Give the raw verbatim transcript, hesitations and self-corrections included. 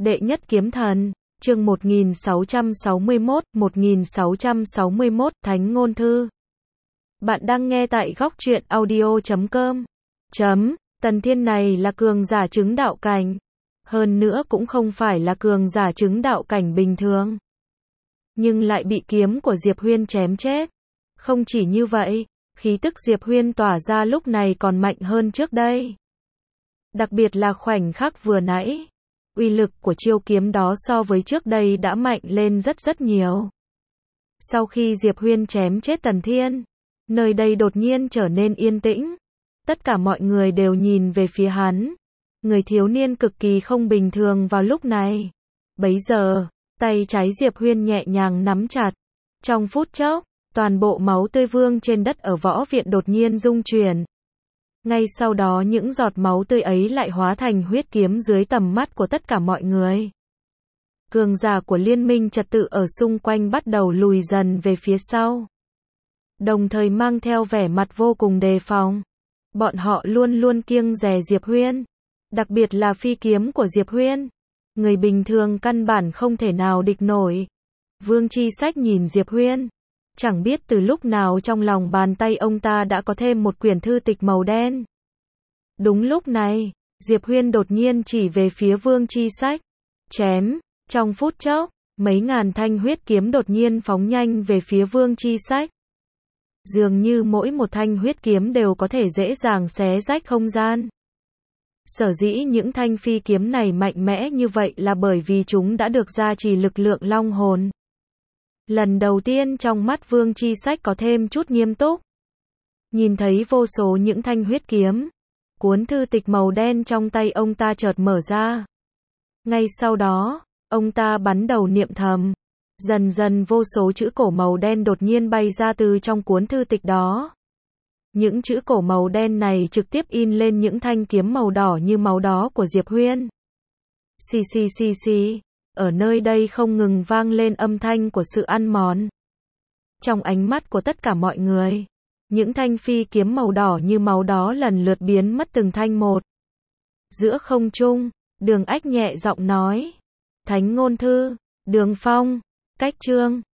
Đệ nhất kiếm thần, chương một nghìn sáu trăm sáu mươi mốt, một nghìn sáu trăm sáu mươi mốt, Thánh ngôn thư. Bạn đang nghe tại góc truyện audio chấm com. Chấm, Tần Thiên này là cường giả chứng đạo cảnh. Hơn nữa cũng không phải là cường giả chứng đạo cảnh bình thường. Nhưng lại bị kiếm của Diệp Huyên chém chết. Không chỉ như vậy, khí tức Diệp Huyên tỏa ra lúc này còn mạnh hơn trước đây. Đặc biệt là khoảnh khắc vừa nãy. Uy lực của chiêu kiếm đó so với trước đây đã mạnh lên rất rất nhiều. Sau khi Diệp Huyên chém chết Tần Thiên, nơi đây đột nhiên trở nên yên tĩnh. Tất cả mọi người đều nhìn về phía hắn. Người thiếu niên cực kỳ không bình thường vào lúc này. Bấy giờ, tay trái Diệp Huyên nhẹ nhàng nắm chặt. Trong phút chốc, toàn bộ máu tươi vương trên đất ở võ viện đột nhiên rung chuyển. Ngay sau đó những giọt máu tươi ấy lại hóa thành huyết kiếm dưới tầm mắt của tất cả mọi người. Cường giả của liên minh trật tự ở xung quanh bắt đầu lùi dần về phía sau. Đồng thời mang theo vẻ mặt vô cùng đề phòng. Bọn họ luôn luôn kiêng dè Diệp Huyên. Đặc biệt là phi kiếm của Diệp Huyên. Người bình thường căn bản không thể nào địch nổi. Vương Chi Sách nhìn Diệp Huyên. Chẳng biết từ lúc nào trong lòng bàn tay ông ta đã có thêm một quyển thư tịch màu đen. Đúng lúc này, Diệp Huyên đột nhiên chỉ về phía Vương Chi Sách. Chém, trong phút chốc, mấy ngàn thanh huyết kiếm đột nhiên phóng nhanh về phía Vương Chi Sách. Dường như mỗi một thanh huyết kiếm đều có thể dễ dàng xé rách không gian. Sở dĩ những thanh phi kiếm này mạnh mẽ như vậy là bởi vì chúng đã được gia trì lực lượng long hồn. Lần đầu tiên trong mắt Vương Chi Sách có thêm chút nghiêm túc. Nhìn thấy vô số những thanh huyết kiếm. Cuốn thư tịch màu đen trong tay ông ta chợt mở ra. Ngay sau đó, ông ta bắn đầu niệm thầm. Dần dần vô số chữ cổ màu đen đột nhiên bay ra từ trong cuốn thư tịch đó. Những chữ cổ màu đen này trực tiếp in lên những thanh kiếm màu đỏ như máu đó của Diệp Huyên. Xì xì xì xì. Ở nơi đây không ngừng vang lên âm thanh của sự ăn mòn. Trong ánh mắt của tất cả mọi người, những thanh phi kiếm màu đỏ như máu đó lần lượt biến mất từng thanh một. Giữa không trung, Đường Ách nhẹ giọng nói. Thánh ngôn thư, Đường Phong, Cách Trương,